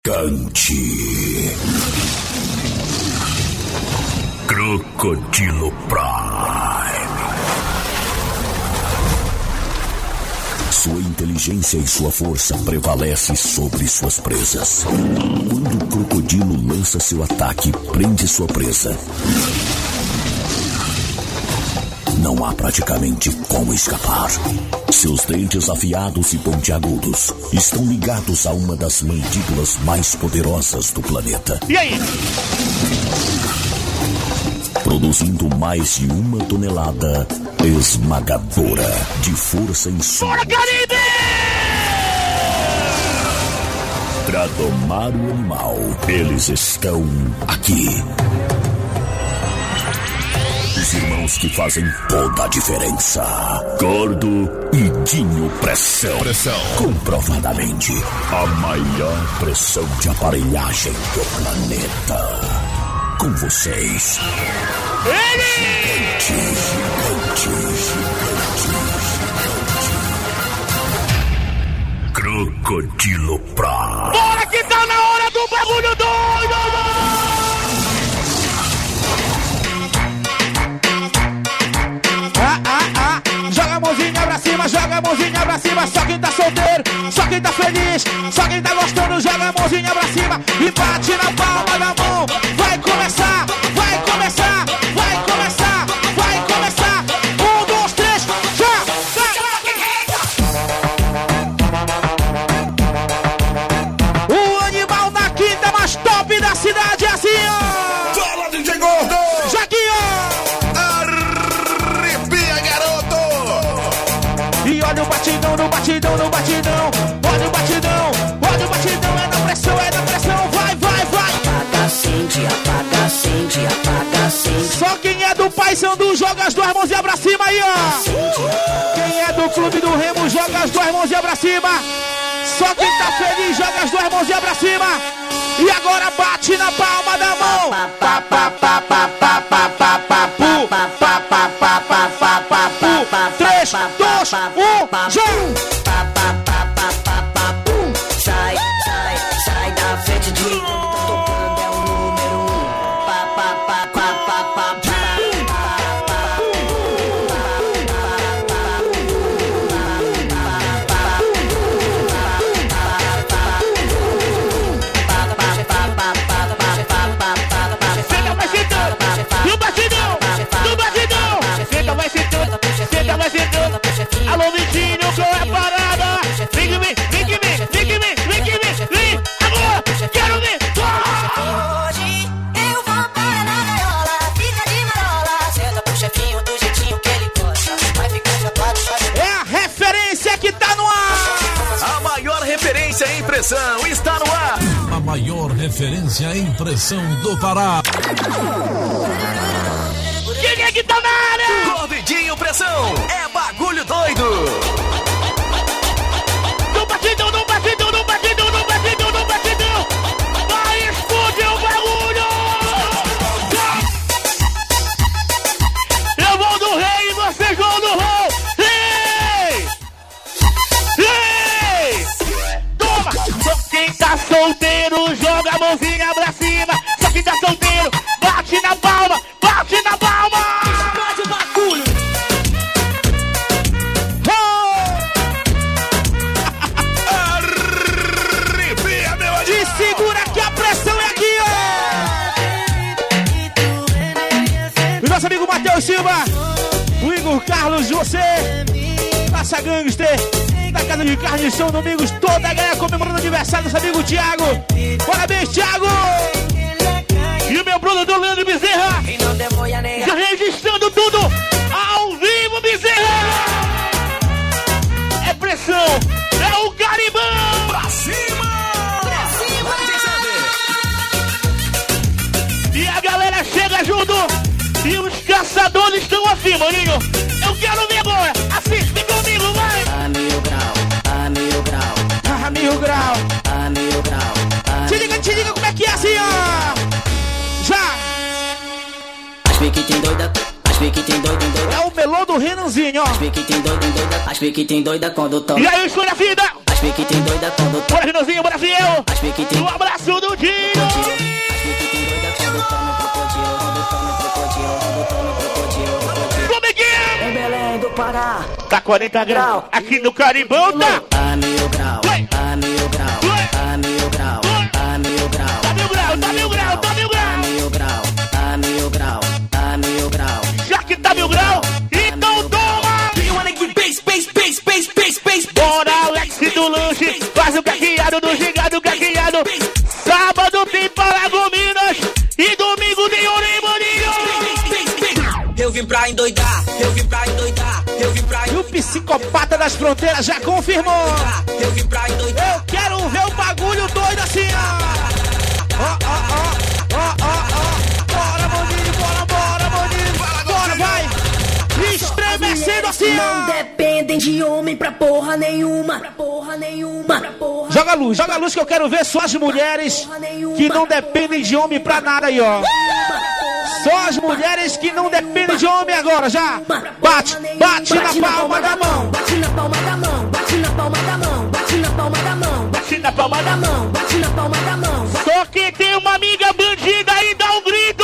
Cante. Crocodilo Prime. Sua inteligência e sua força prevalecem sobre suas presas. Quando o crocodilo lança seu ataque, prende sua presa. Não há praticamente como escapar. Seus dentes afiados e pontiagudos estão ligados a uma das mandíbulas mais poderosas do planeta. E aí? Produzindo mais de 1 tonelada esmagadora de força em sua. Bora, Caribe! Pra domar o animal, eles estão aqui. Os irmãos que fazem toda a diferença. Gordo e Dinho Pressão. Comprovadamente, a maior pressão de aparelhagem do planeta. Com vocês. Ele! Gigante. Crocodilo Prime. Bora que tá na hora do bagulho doido! Joga a mãozinha pra cima, só quem tá solteiro, só quem tá feliz, só quem tá gostando, joga a mãozinha pra cima e bate na palma da mão. Vai começar, vai começar, vai começar, vai começar. 1, 2, 3, já! O animal na quinta mais top da cidade é assim, ó! Fala, DJ Gordo! Jaquinho! E olha o batidão, no batidão, no batidão. Olha o batidão, é na pressão, vai, vai, vai. Apaga, acende, apaga, acende, apaga, acende. Só quem é do Paysandu joga as 2 mãozinhas pra cima aí, ó. Quem é do Clube do Remo joga as 2 mãozinhas pra cima. Só quem tá feliz joga as 2 mãozinhas pra cima. E agora bate na palma da mão. Pa, pa, pa, pa, pa, pa, pa, pa, pu, pa, pa, pa, pa, pa, pa, pa, pu. 3, 2, 1, já! Sai, sai, sai da frente de mim. Tá tocando, é o número 1. Pa, pa, pa, pa, pa, pa, pa. Alô, Vitinho, qual é a parada? Vem que vem, vem que vem, vem que vem, vem que vem, vem! Agora, quero ver! Hoje eu vou para na gaiola, fica de marola. Senta pro chefinho do jeitinho que ele gosta. Vai ficar chapado, É a referência que tá no ar! A maior referência em pressão está no ar. A maior referência em pressão do Pará. Quem é que tá na área? Gordidinho Pressão, é bagulho doido. No batidão, no batidão, no batidão, no batidão, no batidão. Vai explodir o bagulho. Eu vou do rei e vocês vão do rol. Ei! Ei! Toma! Só quem tá solteiro joga a mãozinha pra cima. Só quem tá solteiro bate na palma, bate na palma. Explode o bagulho. Arrepia, meu amigo. Te segura que a pressão é aqui, ó! O nosso amigo Matheus Silva, o Igor Carlos, você, Passa Gangster, da Casa de Carne São Domingos, toda a galera comemorando o aniversário do nosso amigo Thiago. Parabéns, Thiago! E o meu produtor Leandro Bezerra, já registrando tudo ao vivo, Bezerra! É pressão, é o Caribão! Pra cima! E a galera chega junto e os caçadores estão afim, maninho. Eu quero ver agora. Assim, vem comigo, vai. A 1000 grau, a 1000 grau, A 1000 grau. a 1000 grau. Te liga como é que é assim, ó. Já. As pique tem doida, as pique tem doida, É o melô do Renanzinho, ó. As pique tem doida, as pique tem doida quando toca. E aí, escolha a vida. As pique tem doida quando toca. Bora, Renanzinho, bora, Fiel. As pique tem Um abraço do Dinho. As pique tem doida quando toma crocodilo, quando toma crocodilo, quando toma crocodilo. Como é que é? Em Belém do Pará. Tá 40 graus. Aqui no Caribão tá. A 1000 grau, a 1000 grau, a 1000 grau, a 1000 grau. Tá 1000 graus, tá 1000 graus, tá 1000 graus. A 1000 grau, a 1000 grau, a 1000 grau. Já que tá 1000 graus, então toma. Bora, Alex do lanche. Faz o caqueado do gigado, caqueado. Sábado tem Paragominas. E domingo tem Orimaninho. Eu vim pra endoidar, eu vim pra endoidar, eu vim pra E o psicopata das fronteiras já confirmou. eu vim pra endoidar. Eu quero ver o bagulho doido assim, ó. Ó, ó, ó, ó, ó, ó. Bora, Maninho, bora, Maninho. Bora, vai. Estremecendo assim, Não ó. dependem de homem pra porra nenhuma. Pra porra nenhuma. Pra porra Joga a luz que eu quero ver só as mulheres que não dependem de homem pra nada aí, ó. Só as mulheres que não dependem de homem agora, já. Bate na palma da mão. Bate na palma da mão. Bate na palma da mão. Bate na palma da mão. Bate na palma da mão. Bate na palma da mão. Só quem tem uma amiga bandida aí dá um grito.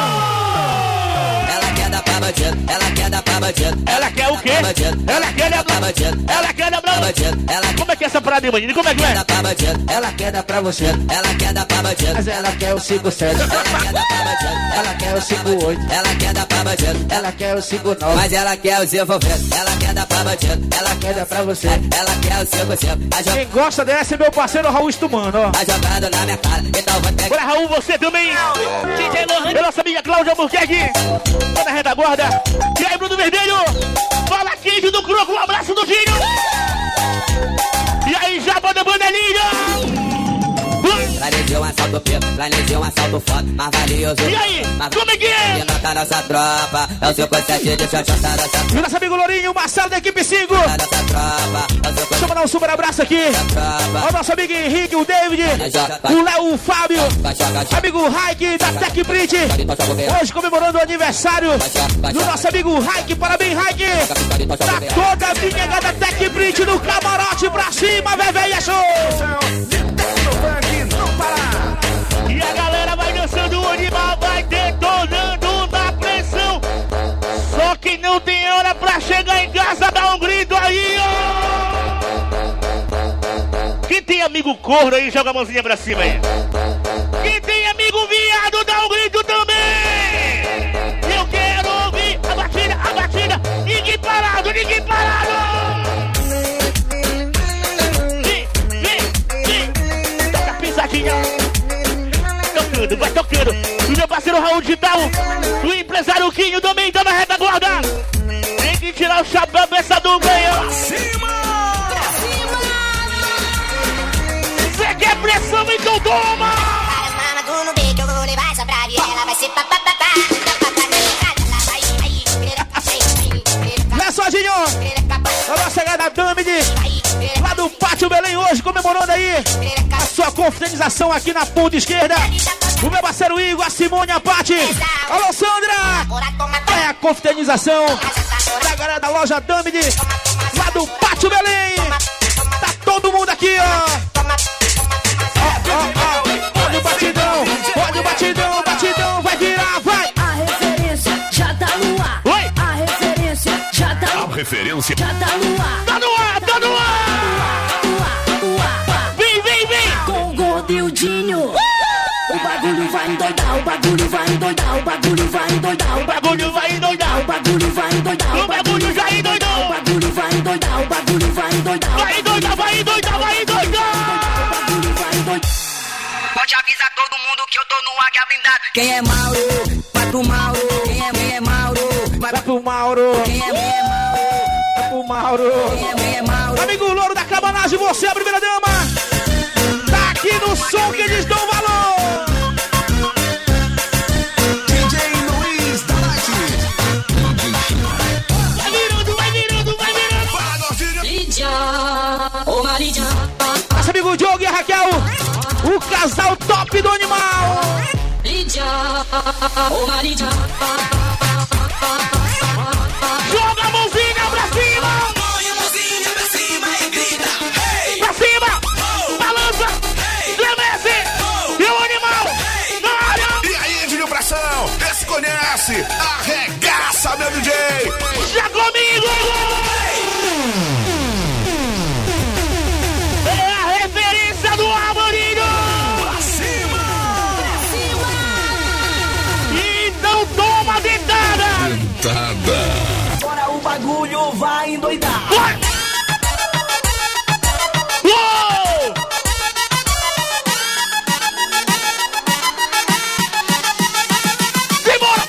Ela quer dar pra bandido, ela quer dar pra bandido. Ela quer o quê? Ela quer dar pra bandido. Ela quer dar pra bandido. Como é que é essa parada aí, Maninho? Como é que é? Ela quer dar pra você, ela quer dar pra bandido. Mas ela quer o 57. Ela quer dar pra bandido, Ela quer o 58. ela quer dar pra bandido. Ela quer o 59. Mas ela quer os envolvidos, ela quer dar pra bandido. Ela Quer dar pra você. ela quer o 500. Quem gosta dessa é meu parceiro Raul Estumano, ó. Tá jogando na minha cara, então vou ter que. Bora, Raul, você também. E nossa amiga Cláudia Albuquerque. Tá na retaguarda. E aí, Bruno Vermelho. Fala, Kid do Croco. Um abraço do Dinho. E aí, Jaba da Banelinha. Planejei um assalto preto, planejei um assalto foda, mais valioso. E aí, como é que é? E nota nossa tropa, é o 57, deixa eu chantar nossa tropa. E nosso amigo Lourinho, Marcelo da equipe 5. Nossa tropa, é o 57, Deixa eu mandar um super abraço aqui. tropa. Ao nosso amigo Henrique, o David, o Léo, o Fábio, amigo Raik da Tech Print. Hoje comemorando o aniversário do nosso amigo Raik. Parabéns, Raik. Tá toda a vinhegada Tech Print no camarote pra cima, véi, é show. E a galera vai dançando, o animal vai detonando na pressão. Só quem não tem hora pra chegar em casa dá um grito aí, ó. Quem tem amigo corno aí, joga a mãozinha pra cima aí. Quem tem amigo viado, dá um grito também. Eu quero ouvir a batida. Ninguém parado, ninguém parado. Vem. Toca a pisadinha. Tocando, vai tocando. O meu parceiro Raul Digital, o empresário Quinho também tá na retaguarda. Tem que tirar o chapéu dessa dupla aí, ó. Você quer pressão, então toma! Várias mamas do no beco, eu vou levar essa pra ela vai ser papapá. Não é só, Dinho! A nossa gata Damide, lá do Pátio Belém hoje, comemorando aí a sua confraternização aqui na ponta esquerda. O meu parceiro Igor, a Simone, a Pati. Alô, Sandra! É a confraternização da galera da loja Damide, lá do Pátio Belém. Tá todo mundo aqui, ó. Pode o batidão, vai virar, vai! A referência já tá no ar. Oi! A referência já tá no ar. Referência. Já tá no ar. Tá no ar, tá no ar! Vem! Com o gordo e o Dinho. O bagulho vai endoidar, o bagulho vai endoidar, o bagulho vai endoidar, O bagulho vai endoidar, o bagulho vai endoidar, o bagulho já endoidou! o bagulho vai endoidar, o bagulho vai endoidar, Vai endoidar! o bagulho vai endoidar. Pode avisar todo mundo que eu tô no águia blindado. Quem é Mauro? Vai pro Mauro. Quem é Mauro? Vai pro Mauro! Quem é Mauro? Vai pro Mauro! Quem é Mauro? Amigo Louro da Cabanagem, você é a primeira dama! Tá aqui no som que eles dão valor! DJ Luiz da Light. Vai virando! Fala, Gordinho. Nosso amigo Diogo e a Raquel, o casal top do animal! Joga a mão desce, arregaça, meu DJ. Já comigo! É a referência do Amorinho! Pra cima! Então toma dentada! Agora o bagulho vai endoidar. Vai! Uou! Simbora!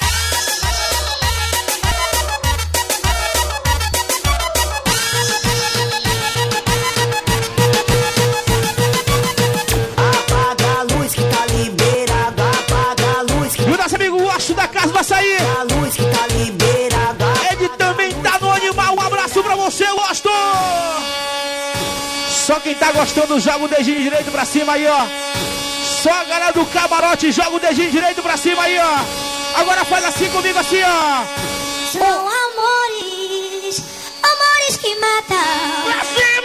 Apaga a luz que tá liberada. Apaga a luz que E o nosso amigo Washington da Casa do Açaí. a luz que tá liberada. Ele também tá no animal. Um abraço pra você, Washington. Só quem tá gostando joga o dedinho direito pra cima aí, ó. Só a galera do camarote joga o dedinho direito pra cima aí, ó. Agora faz assim comigo, assim, ó. São amores, amores que matam. Pra cima!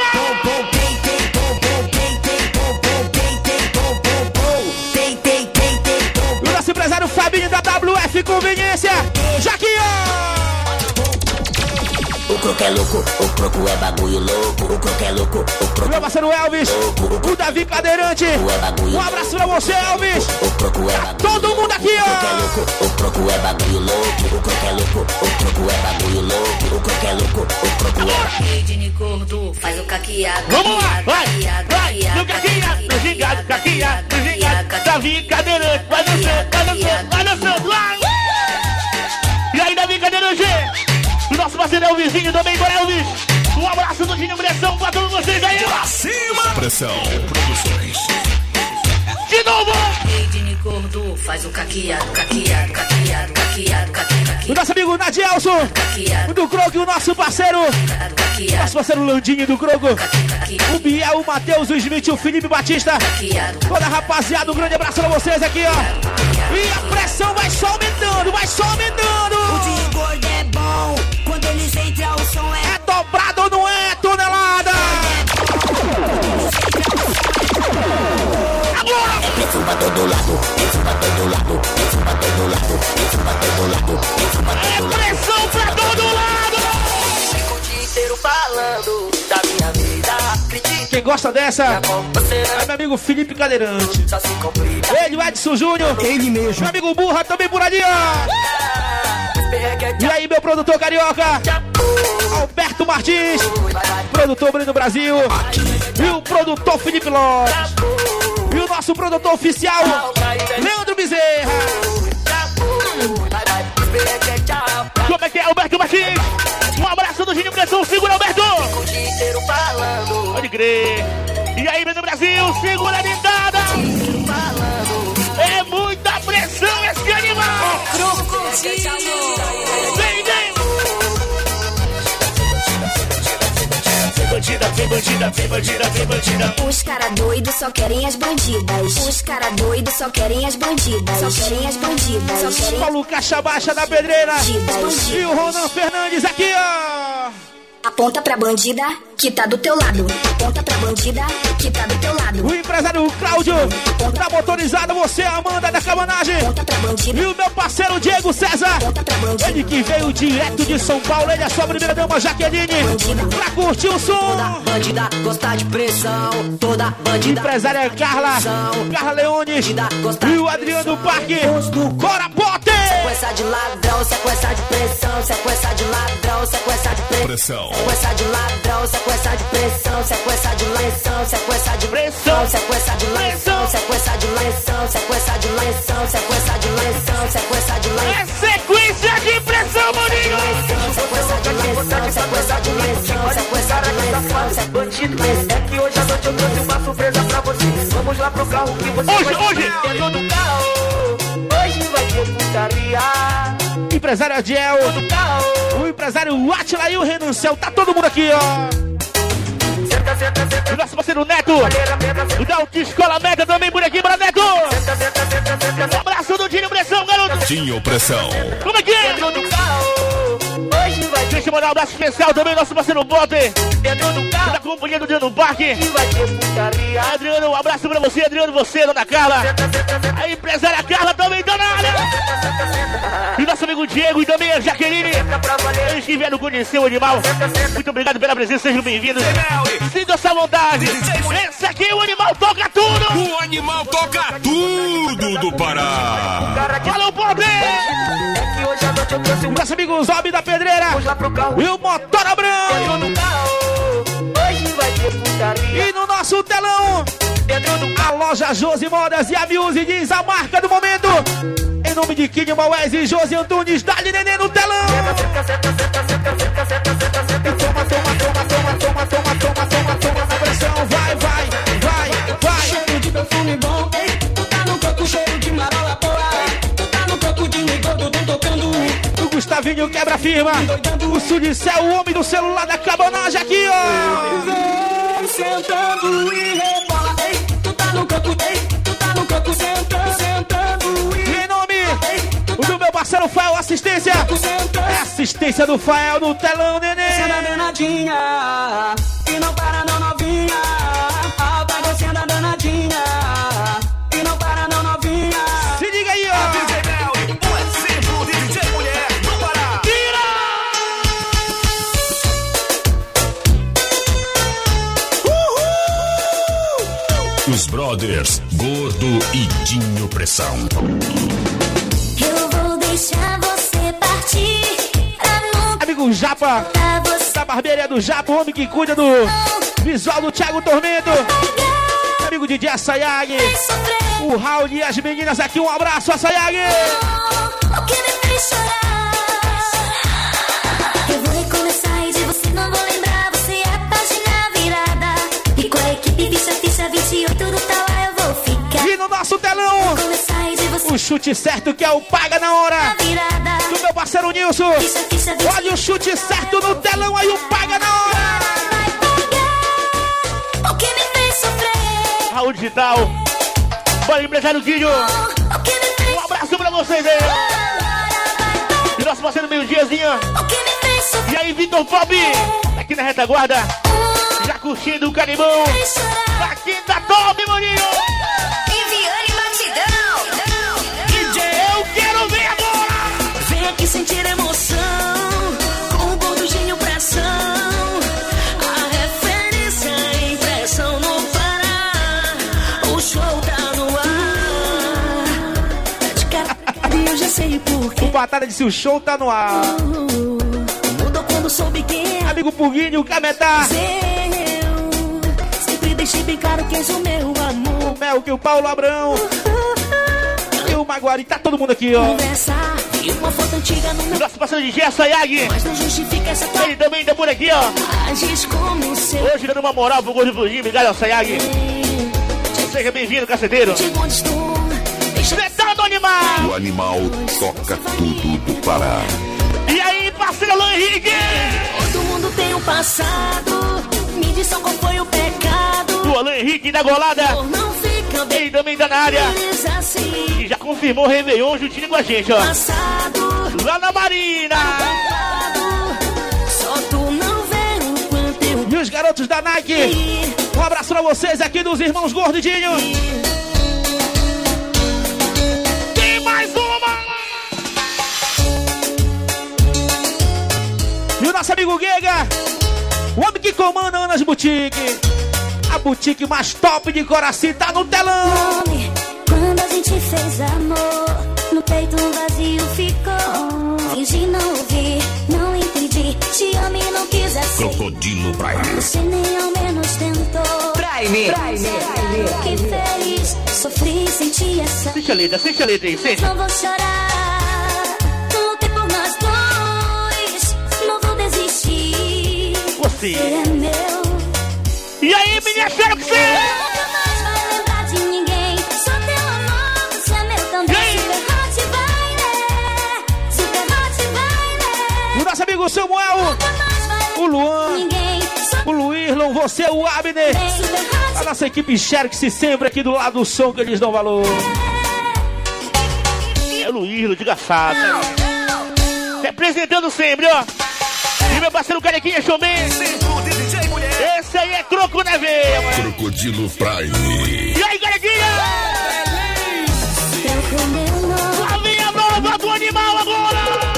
E o nosso empresário Fabinho da WF Conveniência. Já aqui, ó. O croco é louco, o croco é bagulho louco. O croco é louco, o croco Meu parceiro Elvis, o Davi Cadeirante. é bagulho Um abraço pra você, Elvis. O croco é bagulho Todo mundo aqui, ó. o croco é bagulho louco. O croco é louco, o croco é bagulho louco. O croco é louco, o croco é Rede gordo, faz o caqueado. Vamos lá, vai, no caquinha, no gigado, caquinha, no gigado, Davi Cadeirante, vai dançando, vai. E aí, Davi Cadeirante, o nosso parceiro é o vizinho também, bora Elvis. Um abraço do Dinho Pressão pra todos vocês aí, ó. Pra cima! Pressão Produções. De novo. Rede gordo, faz o caqueado. O nosso amigo Nadielson, o do Croco, e o nosso parceiro, Landinho do Croco, o Biel, o Matheus, o Smith, o Felipe Batista, toda a rapaziada, um grande abraço pra vocês aqui, ó. E a pressão vai só aumentando, O de gordo é bom. Quando eles entram, o som é É dobrado ou não é, tonelada? Agora! pressão pra todo lado. Pressão pra todo lado. Pressão pra todo lado. Pressão pra todo lado. Pressão pra todo lado. Pressão pra todo lado! Fico o dia inteiro falando da minha vida. Quem gosta dessa é meu amigo Felipe Cadeirante. Só se complica. Ele, o Edson Júnior. Ele mesmo. Meu amigo Burra também por ali, ó. E aí, meu produtor carioca, Alberto Martins, produtor Breno Brasil, e o produtor Felipe Lopes, e o nosso produtor oficial, Leandro Bezerra. Como é que é, Alberto Martins? Um abraço do Gênio Pressão, segura, Alberto! Pode crer. E aí, Breno Brasil, segura a dentada! É muita pressão esse animal! Vem, vem! Vem bandida, vem bandida, vem bandida, vem bandida. Os cara doidos só querem as bandidas. Os cara doidos só querem as bandidas. Só querem as bandidas. Só querem Paulo Caixa Baixa da Pedreira. bandidas. E o Ronan Fernandes aqui, ó. Aponta pra bandida que tá do teu lado. Aponta pra bandida que tá do teu lado. O empresário Cláudio da motorizada, você, Amanda da cabanagem. Aponta pra bandida. E o meu parceiro Diego César. Aponta pra bandida. Ele que veio direto de São Paulo, ele é a sua primeira dama Jaqueline. Pra curtir o som. Bandida gosta de pressão. Toda bandida. Empresária Carla Leones. E o Adriano Parque. Bora, Potter! Sequência de ladrão, sequência de pressão. Sequência de ladrão, sequência de pressão. Pressão. Sequência de ladrão, sequência de pressão. Sequência de lenção, sequência de Pressão. sequência de lenção, sequência de lenção, sequência de lenção, sequência de lenção, sequência de lenção. É sequência de pressão, maninho! Sequência de lenção, sequência de lenção, sequência de lenção, Bandido, é que hoje à noite eu trouxe uma surpresa pra você. Vamos lá pro carro que você Hoje, vai hoje. dentro do carro. Hoje vai ter putaria. Empresário Adiel, Do carro. o empresário Atila e o Renancel, tá todo mundo aqui, ó. Senta, senta, senta. O nosso parceiro Neto, Olheira, pedra, o senta, da Autoescola Média também por aqui, bora Neto! senta, senta, senta. Um abraço do Dinho Pressão, garoto! Dinho Pressão. Como é que é? Dentro do carro. Hoje vai ter, Deixa eu mandar um abraço especial também, nosso parceiro Potter, dentro do que tá carro. acompanhando o Adriano Parque. Hoje vai ter putaria. Adriano, um abraço pra você, Adriano, você, dona Carla. Senta, senta, senta. A empresária Carla também tá na área. E o nosso amigo amigo Diego e também a Jaqueline. Eles que vieram conhecer o animal. Muito obrigado pela presença, sejam bem-vindos. Sinta essa vontade. Esse aqui, o animal toca tudo. O animal toca tudo do Pará. Falou, pobre! Nosso amigo Zob da Pedreira e o Motor Abrão. E no nosso telão, a loja Josi Modas e a Muse diz a marca do momento. Em nome de Kid Maués e Josi Antunes, dá-lhe neném no telão. Toma na pressão, vai. Cheiro de perfume bom, tu tá no coco, cheiro de marola boa. Tu tá no coco de negócio, tô tocando. O Gustavinho quebra firma. O Sudicel, o homem do celular da cabanagem aqui, ó. Sentando e rebola, tu tá no coco, tu tá no coco, sentando e... Em nome do meu parceiro Fael, assistência. É assistência do Fael no telão, neném. Você anda danadinha, e não para não novinha. Vai você anda danadinha, e não para não novinha. Se liga aí, ó. DJ Mel, um exemplo de DJ mulher do Pará. Os brothers Gordo e Dinho Pressão. Eu vou deixar você partir pra nunca Amigo Japa, você da barbearia do Japa, o homem que cuida do visual do Thiago Tormento. Amigo DJ Assayag, sofrer. o Raul e as meninas aqui, um abraço, Assayag. O que me fez chorar? Eu vou recomeçar e de você não vou lembrar. Você é a página virada. E com a equipe ficha 28 do tal eu vou ficar. E no nosso telão, Começar e de você o chute certo que é o Paga na Hora. virada. Do meu parceiro Nilson. Ficha 28. Olha o chute certo no telão, aí o Paga na Hora. Vai pagar o que me fez sofrer. Raul Digital, bora empresário Guinho. O que me fez Um abraço pra vocês aí. E nosso parceiro meio-diazinho. O que me fez sofrer. E aí, Vitor Pop, aqui na retaguarda, já curtindo o Canibão. Fez chorar. Aqui tá top, maninho. Viviane Batidão. DJ, eu quero ver agora. Vem aqui sentir emoção, com o Gordo Dinho Pressão. A referência é impressão no Pará. O show tá no ar. Tá de cara e eu já sei porquê. O Batalha disse, o show tá no ar. Mudou quando soube quem é Amigo Puguinho, o Cametá. eu. Sempre deixei bem claro que és o meu amor. O Mel, que o Paulo Abrão. E o Maguari, tá todo mundo aqui, ó. Conversar e uma foto antiga no meu. Nosso parceiro DJ Assayag. Mas não justifica essa tua Ele também tá por aqui, ó. agis como seu. Hoje dando uma moral pro Gordo Puguinho. Obrigado, Assayag. Seja bem-vindo, caceteiro. Chegou onde estou. Deixa Vetado Animal. O animal toca tudo do Pará. E aí, parceiro Alain Henrique. todo mundo tem um passado. Me diz só qual foi o pecado. O Alain Henrique da Golada. Por não fica bem Ele também tá na área. feliz assim. E já confirmou o Réveillon juntinho com a gente, ó. Passado. Lá na Marina. Só tu não vê o quanto eu E os garotos da Nike. vi. Um abraço pra vocês aqui dos irmãos Gordinho. Tem mais uma. E o nosso amigo Guega. O homem que comanda Anas Boutique. A boutique mais top de Coraci tá no telão. Nome, quando a gente fez amor, no peito um vazio ficou. Fingi não ouvir, não entendi. Te amo e não quis assim. Crocodilo Prime. Você nem ao menos tentou. Prime. Que feliz, sofri, senti essa. Assiste a letra aí, sente. Não vou chorar, lutei por nós dois. Não vou desistir. Você. é meu. E aí, menina, espero que você... Nunca mais vai lembrar de ninguém. Só teu amor, você é meu também. Super hot vai, né? Super hot vai, né? O nosso amigo Samuel. Nunca mais vai O Luan. ninguém. Só O Luirlon, você, o Abner. super hot A nossa equipe Xerx sempre aqui do lado do som que eles dão valor. É o Luirlon de Gaçada. Representando sempre, ó. E meu parceiro Carequinha Showman. Exemplo de DJ mulher. Esse aí é troco na veia, mano. Crocodilo Prime. E aí, Carequinha? meu nome. Lá vem a nova do animal agora.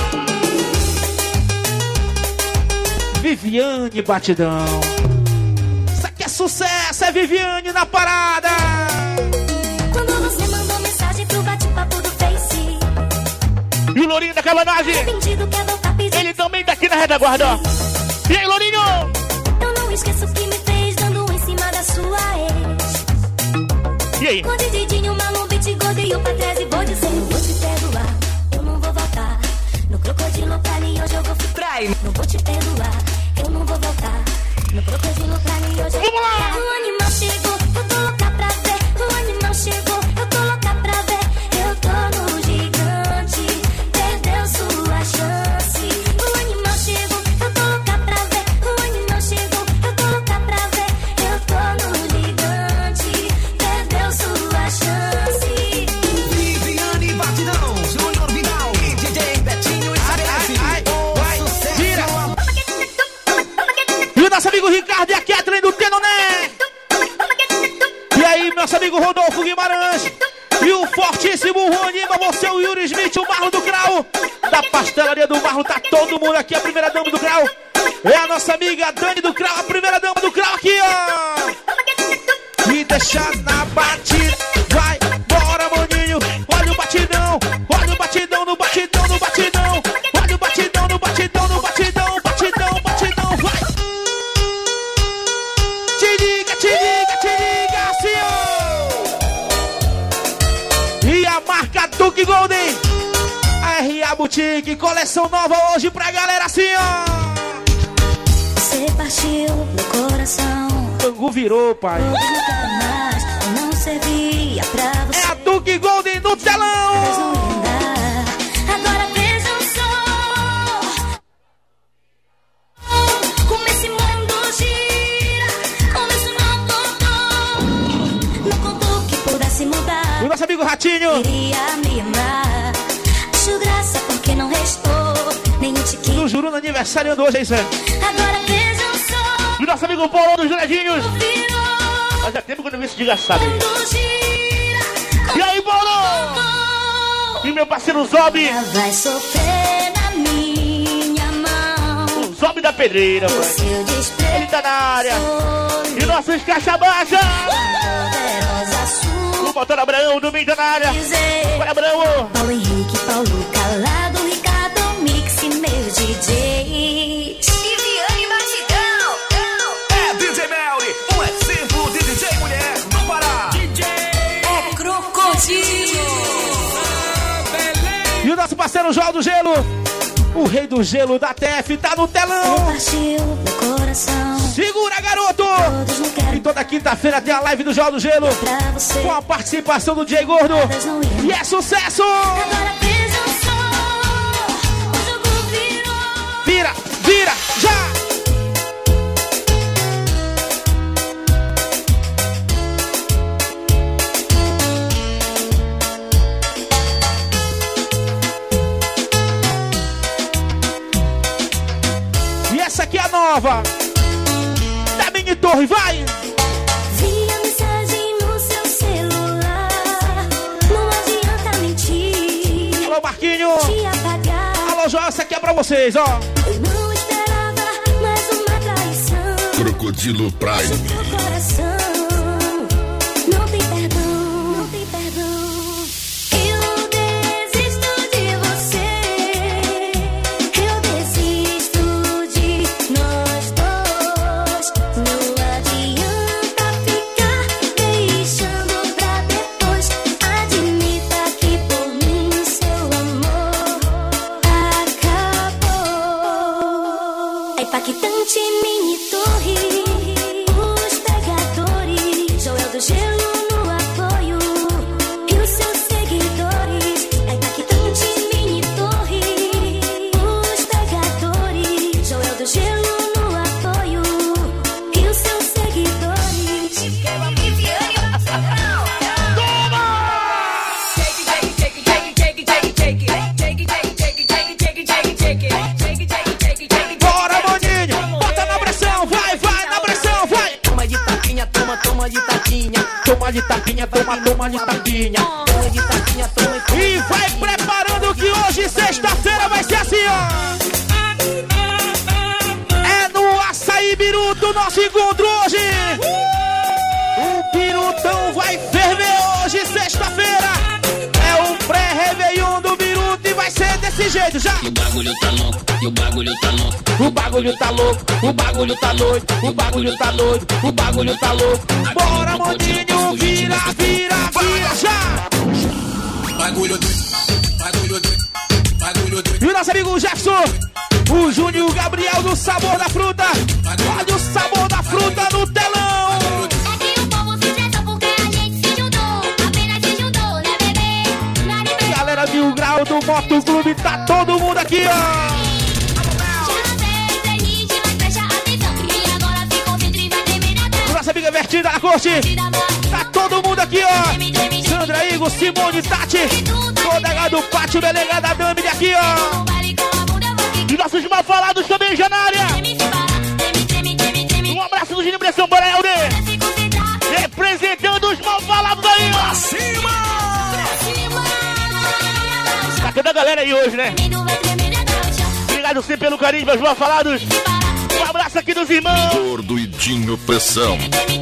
Viviane Batidão. Isso aqui é sucesso, é Viviane na parada. Quando você mandou mensagem pro bate-papo do Face, E o Lourinho da Cabanagem, arrependido quer voltar pisando. ele também tá aqui na retaguarda, ó. E aí, Lourinho? Eu não esqueço o que me fez dando em cima da sua ex. E aí? Escondidinho, malu, beat, godeio pra trás e vou dizer: eu vou te perdoar, eu não vou voltar. No crocodilo pra mim hoje eu vou ficar. Não vou te perdoar, eu não vou voltar. No crocodilo pra mim hoje eu vou ficar. O animal chegou, eu tô louca pra ver. O animal chegou, eu tô louca pra ver. Eu tô no gigante, perdeu sua chance. O animal chegou, eu tô louca pra ver. O animal chegou, eu tô louca pra ver. Eu tô no gigante, perdeu sua chance. Viviane Batidão, Júnior Vidal e DJ Betinho estabelece. Vira! E o nosso amigo Ricardo e a Kathleen do Tenoné. E aí, nosso amigo Rodolfo Guimarães. E o fortíssimo Rony, você, o Yuri Smith, o Marlo do Grau. Da pastelaria do Marlo, tá todo mundo aqui, a primeira dama do Grau. É a nossa amiga Dani do Grau, a primeira dama do Grau aqui, ó. Me deixa na batida, vai, bora, maninho. Olha o batidão, olha o batidão no batidão, no batidão. Olha o batidão no batidão, no batidão, batidão, batidão, vai. Te liga, assim, ó. E a marca Duke Golden, a RA Boutique, coleção nova hoje pra galera, assim, ó. Você partiu meu coração. Bangu virou, pai. Hoje não quero mais, eu não servia pra você. É a Duke Golden no Mas não telão. ia dar. Agora vejam só como esse mundo gira, como isso não contou. Não contou que pudesse mudar. O nosso amigo Ratinho, Queria me amar. Acho graça porque não restou nenhum tiquinho. do Juru no aniversário hoje, é isso aí. Agora vejam só O nosso amigo Paulo dos Juradinhos. virou. Faz tempo que eu não vi esse desgraçado aí. Mundo gira, E aí, Paulo? contou. E meu parceiro Zob. Ela vai sofrer na minha mão. O Zob da pedreira, O mano. seu desprezo. Ele tá na área. E Solidão nossos caixa baixa. poderosa sua. O motor Abraão do meio tá na área. Dizer. Bora, Abraão. Paulo Henrique, Paulo Calado, Ricardo Mix e meus DJs. Viviane Batidão. É DJ Melry, um exemplo de DJ mulher no Pará. DJ É crocodilo. E o nosso parceiro João do Gelo. O rei do gelo da TF tá no Você telão. partiu meu coração. Segura, garoto. Todos não E querem toda quinta-feira tem a live do João do Gelo. pra você. Com a participação do DJ Gordo. Todas não iam. E é sucesso. Agora vejam só. O jogo virou. Vira, vira, já. E essa aqui é a nova. Da Mini Torre, vai. Vi a mensagem no seu celular. Não adianta mentir. Alô, Marquinho. Te apagar. Alô, João, essa aqui é pra vocês, ó. Eu não esperava mais uma traição. Crocodilo Prime. Meu coração não tem perdão, não tem perdão. Eu desisto de você. Eu desisto de nós dois. Não adianta ficar deixando pra depois. Admita que por mim seu amor acabou. É impactante, mini torre. Os pegadores, Joel do Gelo no apoio. E os seus seguidores. É impactante, mini torre. Os pegadores, Joel do Gelo no apoio. E os seus seguidores. Bora, maninho. Bota na pressão, vai, vai, na pressão, vai. Toma de tapinha, toma de tapinha. Toma de tapinha, toma de tapinha. Toma de tapinha, toma. E vai preparando que hoje, sexta-feira, vai ser assim, ó. É no nosso encontro hoje. O Birutão vai ferver hoje, sexta-feira. É o pré-réveillon do Biruta e vai ser desse jeito já. E o bagulho tá louco, e o bagulho tá louco. O bagulho tá louco, o bagulho tá doido, o bagulho tá doido, o bagulho tá louco. Bora, maninho, vira, vira, vira já. Bagulho doido, bagulho doido, bagulho doido. E o nosso amigo Jefferson, o Júnior e o Gabriel do Sabor da Fruta. Olha o Sabor da Fruta no telão. É que o povo se estressa porque a gente se juntou. Apenas se juntou, né, bebê? Galera Mil Grau do Moto Clube, tá todo mundo aqui, ó. Nossa amiga Vertida na corte. Tá todo mundo aqui, ó. Sandra, Igor, Simone, Tati. Toda do Pátio, delegada Dami aqui, ó. E nossos mal falados também já na área. Um abraço do Gino Pressão, bora, Helder. Representando os mal falados aí, ó. Tá toda a galera aí hoje, né? Obrigado sempre pelo carinho, meus mal falados. Um abraço aqui dos irmãos. Gordo e Dinho Pressão.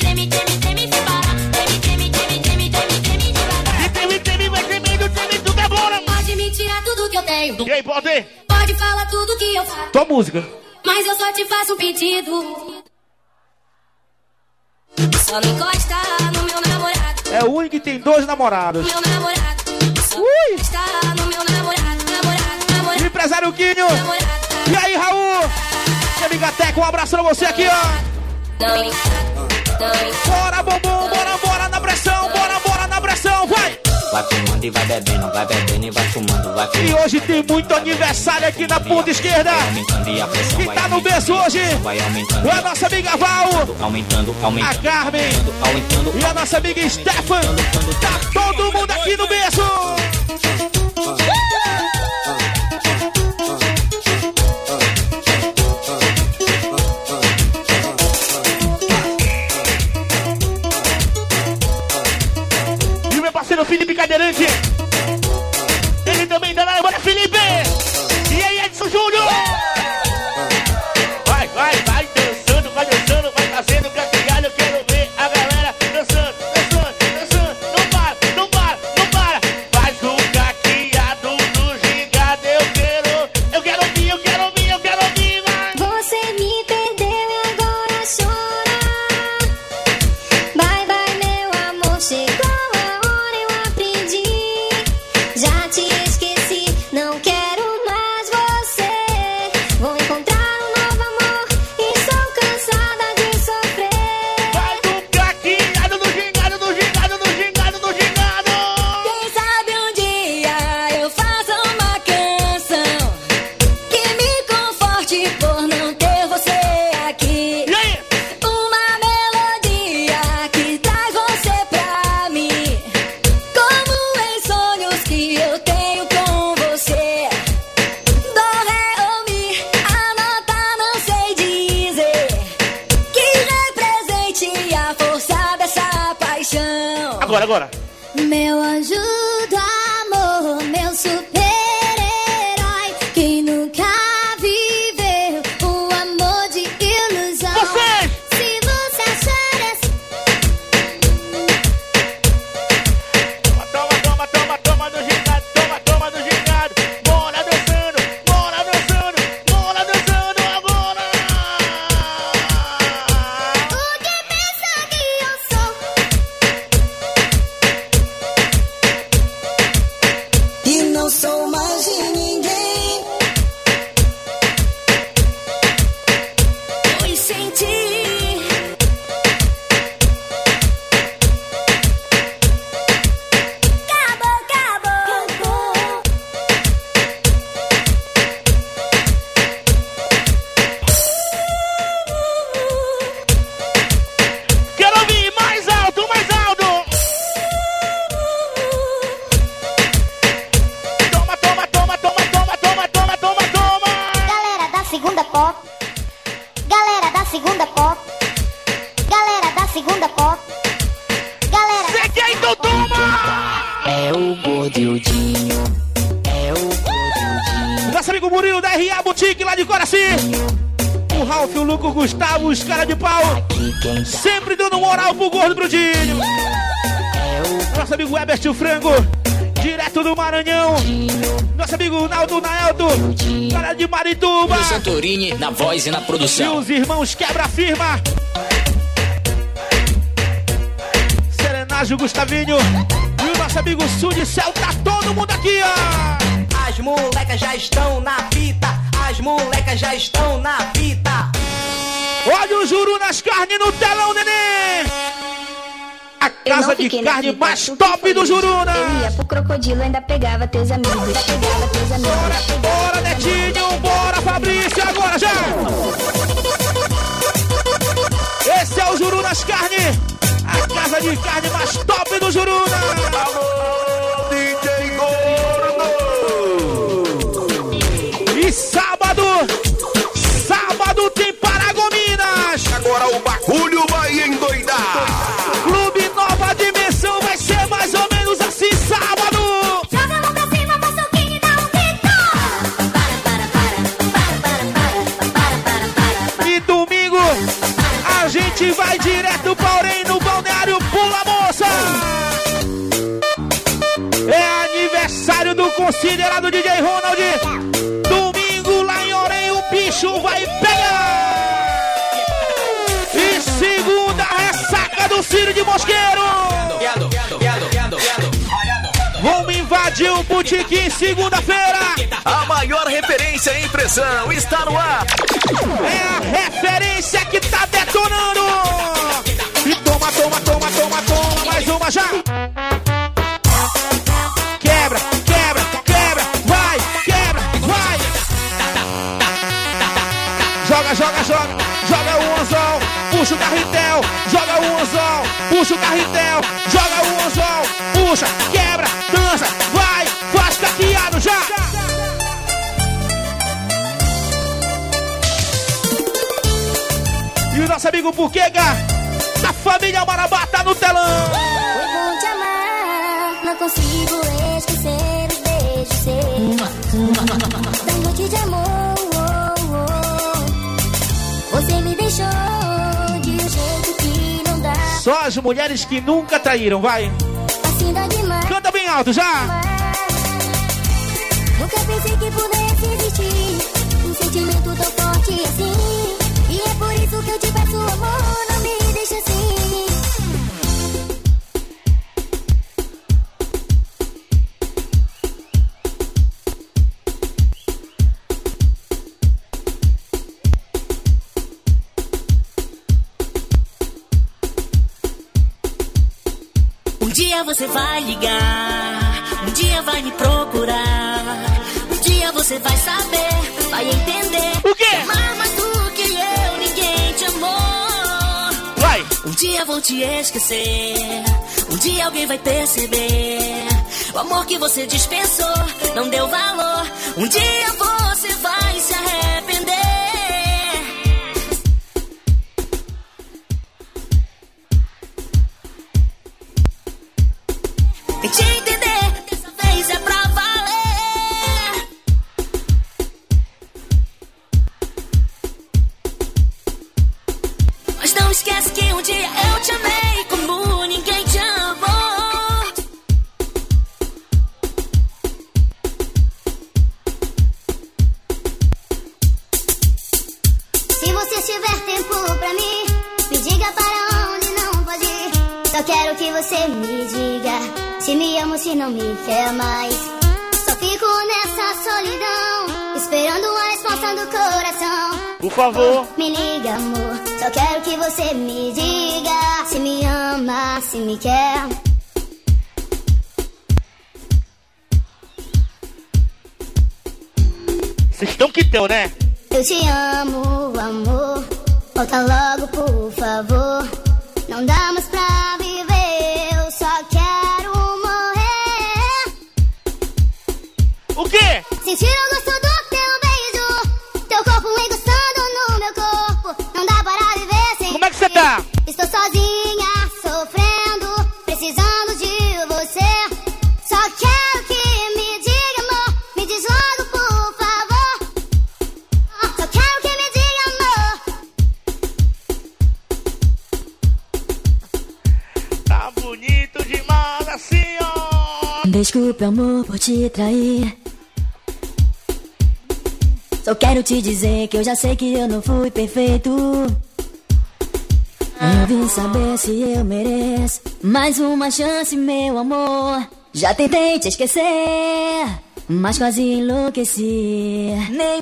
Pode me tirar tudo que eu tenho. E aí, pode? Pode falar tudo que eu faço. Tua música. Mas eu só te faço um pedido. Só não encosta no meu namorado. É o único que tem 2 namorados. Meu namorado. Só Ui. encosta no meu namorado. Namorado. Empresário Quinho. E aí, Raul? Minha amiga Teca, um abraço pra você aqui, ó. Bora, bumbum, bora, bora na pressão, bora na pressão, vai! Vai fumando e vai bebendo e vai fumando, vai fumando. E hoje tem muito aniversário aqui na ponta esquerda. E tá no berço hoje é a nossa amiga Val, aumentando, a Carmen e a nossa amiga Stefan. Tá todo mundo aqui no berço. Felipe Cadeirante, ele também tá na bora, Felipe. E aí, Edson Júnior. Vai dançando, vai fazendo caqueado. Eu quero ver a galera dançando. Não para. Faz o caqueado do gigado. Eu quero ouvir, vai. Você me perdeu e agora chora. Bye, meu amor, chegou. Já te esqueci, não quero mais você. Vou encontrar um novo amor e estou cansada de sofrer. Vai do caqueado do gingado. Quem sabe um dia eu faço uma canção que me conforte por não ter você aqui. E aí? Uma melodia que traz você pra mim, como em sonhos que eu tenho com você. Dó, ré ou mi, a nota não sei dizer, que represente a força dessa paixão. Agora. Meu anjo do amor, meu super-herói, que nunca viveu um amor de ilusão. Vocês! Se você achar essa... Toma do gingado. Bora dançando agora. O que pensa que eu sou? E não sou mais de ninguém. Pois senti. Acabou. Quero ouvir mais alto. Toma. Galera da segunda pop. Galera. Você quer então toma! É o gordinho, Nosso amigo Murilo da RA Boutique lá de Coraci. O Ralf, o Luco, o Gustavo, os caras de pau. Sempre dando moral pro gordo Brudinho. Nosso amigo Ebert, o Frango. Direto do Maranhão. Nosso amigo Naldo Naelto. Galera de Marituba. E o Santorini na voz e na produção. E os irmãos Quebra-Firma. Serenágio, Gustavinho. E o nosso amigo Sudicel. Tá todo mundo aqui, ó. As molecas já estão na fita. As molecas já estão na fita. Olha o Juru nas carnes no telão, neném. A casa de carne mais top do Juruna. Eu ia pro crocodilo, ainda pegava teus amigos. Bora, Netinho, bora, Fabrício, agora já. Esse é o Juru nas carnes. A casa de carne mais top do Juruna. Alô, DJ Gordo! E sábado tem Paragominas. Agora o bagulho vai endoidar. Clube Nova Dimensão vai ser mais ou menos assim, sábado. Joga a mão pra cima, passa o quinho e dá um grito. E domingo a gente vai direto pra Orem no Balneário Pula Moça. É aniversário do considerado DJ Ronald. Domingo lá em Orem o bicho vai pegar. E segunda ressaca do Círio de Mosqueiro. Vamos invadir o botequim segunda-feira. A maior referência em pressão está no ar. É a referência que tá detonando. E toma, toma, toma, toma, toma. Mais uma já. Quebra, quebra, quebra. Vai, quebra, vai. Joga, joga, joga. Joga o anzol, puxa o carretel. Joga o anzol, puxa o carretel. Joga o anzol, puxa, quebra, dança. Vai, faz caqueado já. E o nosso amigo Burquega, da família Marabá, tá no telão. Foi bom te amar, não consigo esquecer os beijos seus. Da noite de amor, você me deixou de um jeito que não dá. Só as mulheres que nunca traíram, vai. Assim dá demais. Canta bem alto já. Nunca pensei que pudesse existir um sentimento tão forte assim. E é por isso que eu te peço amor, não me deixa assim. Um dia você vai ligar, um dia vai me procurar, um dia você vai saber, vai entender. O quê? Amar mais do que eu, ninguém te amou. Vai. Um dia vou te esquecer, um dia alguém vai perceber. O amor que você dispensou, não deu valor. Um dia você vai se arrepender. Tente entender, dessa vez é pra valer. Mas não esquece que um dia eu te amei como ninguém te amou. Se você tiver tempo pra mim, me diga para onde não pode ir. Só quero que você me diga se me ama ou se não me quer mais. Só fico nessa solidão, esperando a resposta do coração. Por favor. Me liga, amor. Só quero que você me diga se me ama, se me quer. Vocês estão que tão, né? Eu te amo, amor. Volta logo, por favor. Não dá mais pra viver, eu só quero morrer. O quê? Sentir o gosto do teu beijo, teu corpo encostando no meu corpo. Não dá para viver sem. Como é que você tá? Estou sozinha, sofrendo, precisando de você. Só quero que me diga, amor. Me diz logo, por favor. Só quero que me diga, amor. Desculpe, amor, por te trair. Só quero te dizer que eu já sei que eu não fui perfeito. Eu vim saber se eu mereço mais uma chance, meu amor. Já tentei te esquecer, mas quase enlouqueci. Nem...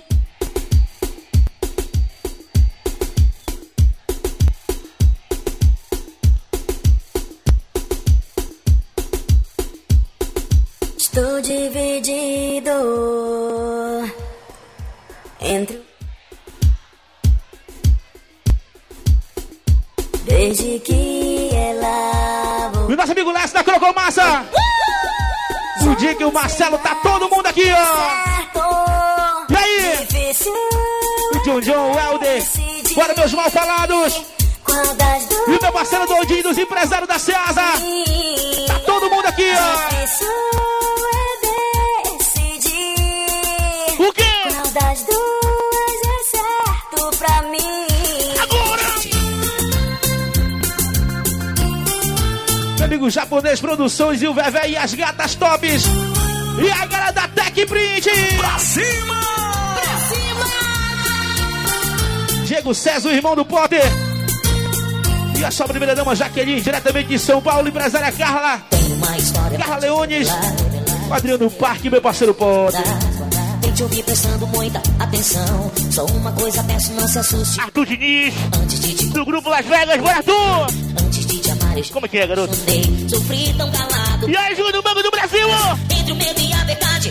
Estou dividido entre... Desde que ela... E o nosso amigo Lécio da Crocou Massa. O dia que o Marcelo tá todo mundo aqui, ó. E aí? O John, o Helder. Bora, meus mal falados. E o meu parceiro Doidinho dos empresários da Ceasa. Tá todo mundo aqui, ó. O quê? Qual das duas é certo pra mim? Meu amigo Japonês Produções e o Vevé e as gatas tops. E a galera da Tech Print. Pra cima! Pra cima! Diego César, o irmão do Potter. E a sua primeira dama Jaqueline, diretamente de São Paulo, empresária Carla. Carla Leones. O Adriano Parque, meu parceiro Potter. Tem te ouvir prestando muita atenção. Só uma coisa peço, não se assuste. Arthur Diniz, Antes de te... do grupo Las Vegas. Bora, Arthur! Antes de te amar, eu Como é que é, garoto? chorei. Sofri tão calado. E aí, Júnior do Banco do Brasil! Entre o medo e a verdade.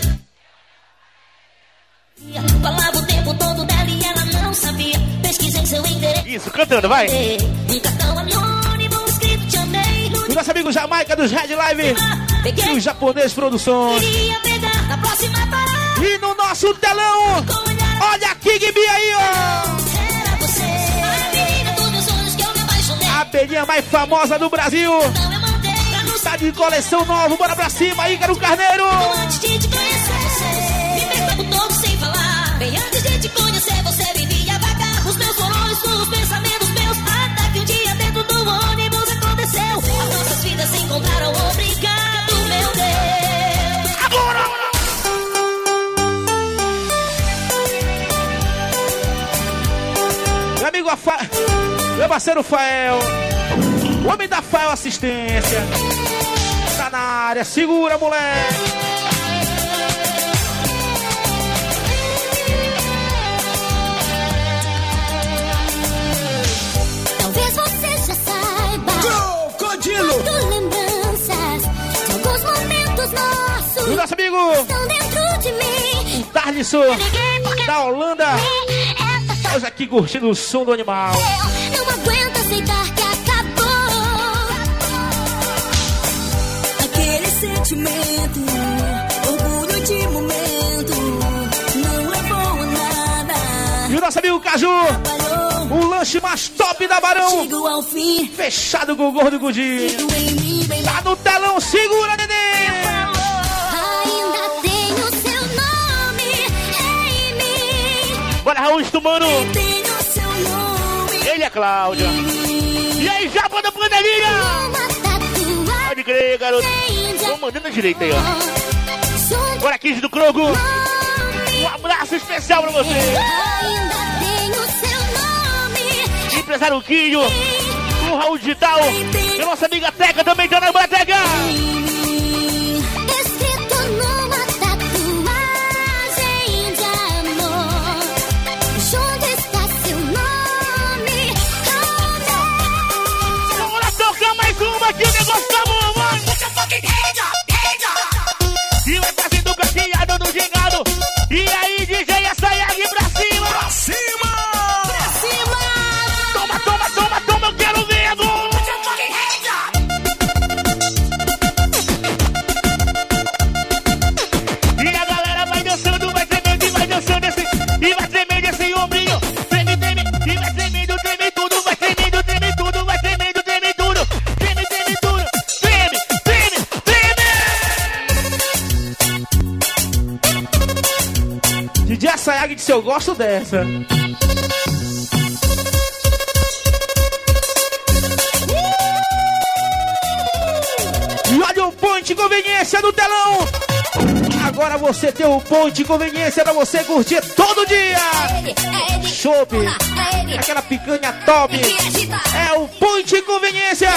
Falava o tempo todo dela e ela não sabia. Pesquisei seu endereço. Isso, cantando, vai! Um cartão anônimo escrito te amei. O nosso amigo Jamaica dos Red Live. Peguei. E o Japonês Produções. Queria pegar na próxima parada. E no nosso telão, olha a King B aí, ó! Era você, a menina dos meus sonhos que eu me apaixonei. A abelhinha mais famosa do Brasil. Então eu mandei pra não Tá de coleção nova, bora pra cima, Ícaro Carneiro! antes de te conhecer você. Me pegou todo sem falar. Bem antes de te conhecer, você vivia vagar. Os meus sonhos, os pensamentos meus. Até que um dia dentro do ônibus aconteceu. As nossas vidas se encontraram, obrigado, meu Deus. Agora! Meu amigo meu parceiro Fael, o homem da Fael Assistência. Tá na área, segura, moleque! Talvez você já saiba. Crocodilo! Quanto lembranças de alguns momentos nossos E o nosso amigo estão dentro de mim. Tarlisson, da Holanda. Hoje aqui curtindo o som do animal. Eu não aguento aceitar que acabou aquele sentimento, orgulho de momento, não levou a nada. E o nosso amigo Caju, o lanche mais top da Barão. Chego ao fim, Fechado com o Gordo Gudinho. tudo em mim bem Tá no telão, segura, neném! ainda tenho seu nome em mim. Bora, Raul Estumano. Tenho seu nome Ele é Cláudia. E aí, Japa da Panelinha? uma tatuagem. Pode crer, garoto. Vamos mandando a direita aí, ó. Bora, Kids do Crogo. Um abraço especial pra você. Ainda tenho seu nome Empresário Quinho, o Raul Digital. E a nossa amiga Teca também tá na Teca. em mim, escrito numa tatuagem de amor. Onde está seu nome? Bora tocar mais uma que o negócio tá bom, mano. E vai fazendo caminhada no gingado. E aí, DJ, essa aí aqui pra cima. Pra cima! Pra cima! Toma, toma, toma, toma, eu quero ver. E a galera vai dançando, vai tremendo e vai dançando esse. E vai tremendo esse ombrinho. Treme, treme, e vai tremendo, treme tudo. Vai tremendo, treme tudo, vai tremendo, treme tudo. Treme, treme tudo. Treme, treme, treme. DJ Sayag disse, eu gosto dessa. E olha o ponte Ponte Conveniência do telão. Agora você tem o Ponte Conveniência pra você curtir todo dia. Chopp, aquela picanha top. É o Ponte Conveniência.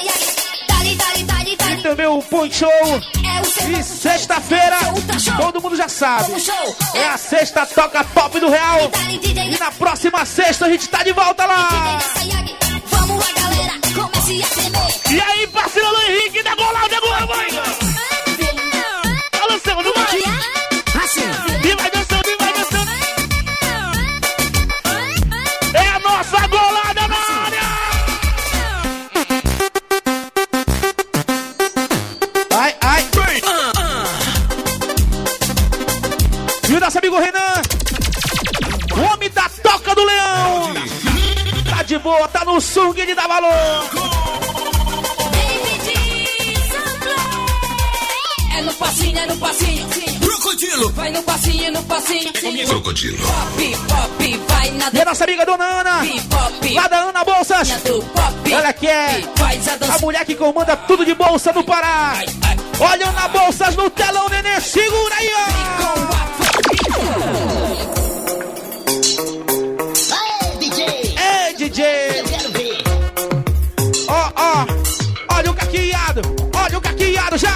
E também o Ponte Show. E sexta-feira, todo mundo já sabe, é a sexta toca top do Real. E na próxima sexta a gente tá de volta lá. Vamos lá, galera, comece a tremer. E aí, parceiro Luiz Henrique, da bolada agora, vai! Alô, São, não vai? E vai dançando, e vai dançando. É a nossa bolada na área! Ai, ai! E o nosso amigo Renan, o homem da Toca do Leão! Tá de boa, tá no swing de dar valor! É no passinho, Crocodilo. vai no passinho, Crocodilo. Pop, pop, vai na E a nossa amiga Dona Ana, pop, lá da Ana Bolsas, do pop. ela que é Faz a dança. a mulher que comanda tudo de bolsa no Pará. Olha Ana Bolsas no telão, neném, segura aí, ó! Ei, DJ! Ó, ó, olha o caqueado já!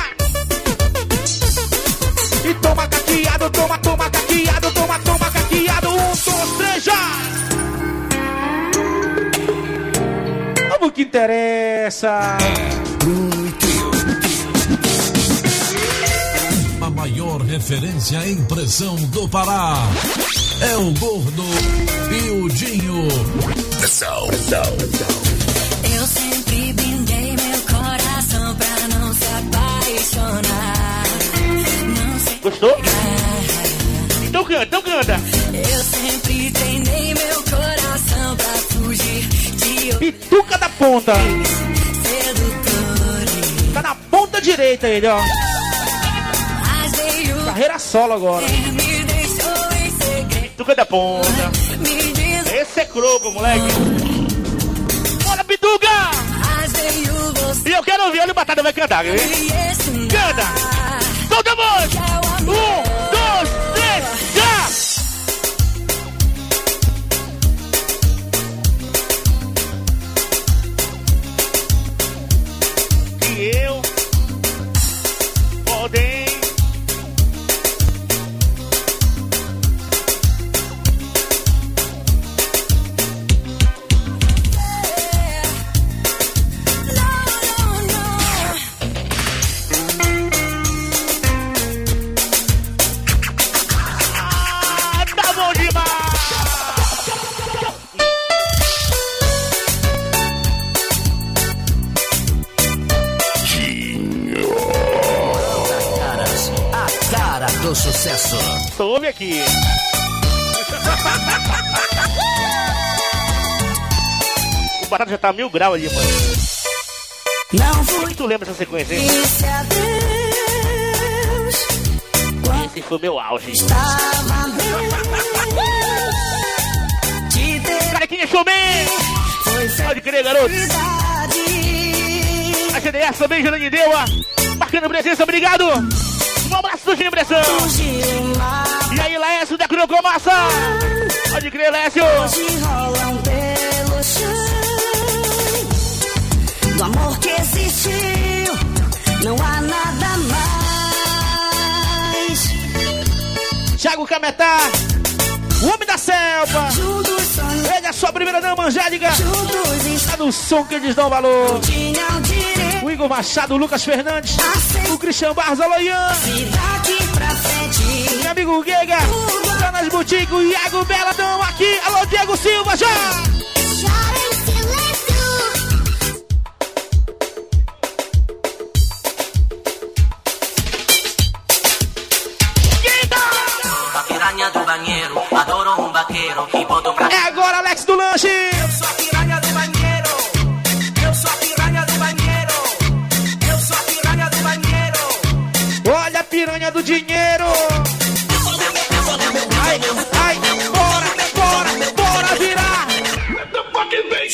E toma caqueado, toma caqueado, toma caqueado, 1, 2, 3, já! Vamos que interessa! A maior referência em pressão do Pará é o Gordo e o Dinho. Pressão. Eu sempre brindei meu coração pra não se apaixonar. Não sei. Gostou? Então canta! Eu sempre treinei meu coração pra fugir de Pituca da ponta! sedutores. Tá na ponta direita ele, ó! Mas veio Carreira solo agora! me deixou em segredo. Pituca da ponta! Me diz, Esse é croco, moleque! Bora, Pituca! mas veio você E eu quero ouvir, olha o Batata vai cantar, viu? e esse Canta! Solta a voz! 1, 2, 3, já! E eu podem. Tá bom demais! A cara do sucesso. Ouve aqui. O Batata já tá a 1000 graus ali, mano. não Como fui que tu lembra dessa sequência, hein? disse adeus. Esse foi meu auge. Tava bem. Te ter Carequinha showman! foi Pode crer, garoto. felicidade. A GDS também, Jananinho Deua. Marcando presença, obrigado. Um abraço do Gino Pressão. E aí, Lécio da Crocomassa. Pode crer, Lécio. Hoje rolam pelo chão. Do amor que existiu, não há nada mais. Thiago Cametá. O homem da selva. Juntos sonhamos, Ele é a sua primeira dama, Angélica. juntos Tá no som que eles dão valor. tinham direito. O Igor Machado, o Lucas Fernandes. O Christian Barros, Aloian. E daqui pra frente, Meu amigo Guega. Tá nas boutiques, o Iago Bela tão aqui. Alô, Diego Silva, já. chora em silêncio. A piranha do banheiro, adoro um vaqueiro e boto pra É agora, Alex do Lanche. Eu sou a piranha do banheiro. Eu sou a piranha do banheiro. Eu sou a piranha do banheiro. Olha a piranha do dinheiro. Ai, ai, bora virar.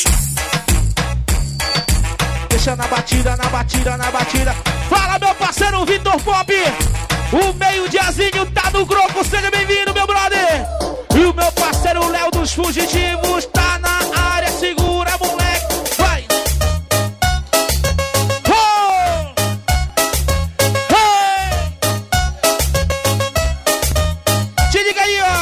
Deixa na batida. Fala, meu parceiro parceiro Vitor Pop. O meio-diazinho tá no croco, seja bem-vindo, meu brother. E o meu parceiro Léo dos Fugitivos tá na área, segura, moleque. Vai! Te liga aí, ó.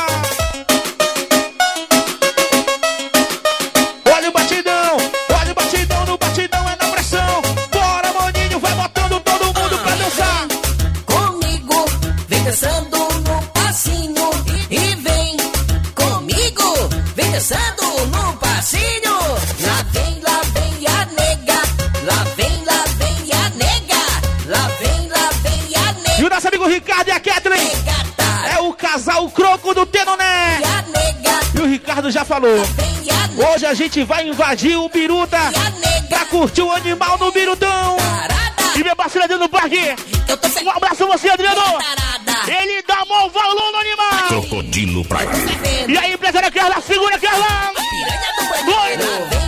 Olha o batidão no batidão é na pressão. Bora, maninho, vai botando todo mundo pra dançar. Comigo, vem dançando no passinho e vem comigo, vem dançando no passinho. Lá vem a nega, lá vem a nega, lá vem a nega. E o nosso amigo Ricardo e a Kathleen é o casal croco do Tenoné. E o Ricardo já falou: hoje a gente vai invadir o Biruta pra curtir o animal no Birutão. E minha parceira Adriano no parque. Um abraço a você, Adriano. Ele dá mó valor no animal. Crocodilo Praia. E aí, empresária Carla, segura, Carla. Doido.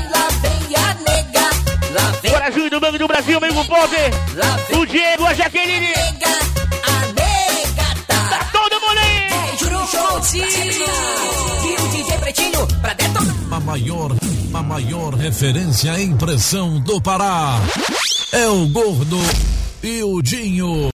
Bora, Júlio do Banco do Brasil, amigo Pop. O Diego, a Jaqueline. Tá todo mundo aí. E o DJ Pretinho pra detonar. A maior referência em pressão do Pará é o Gordo e o Dinho.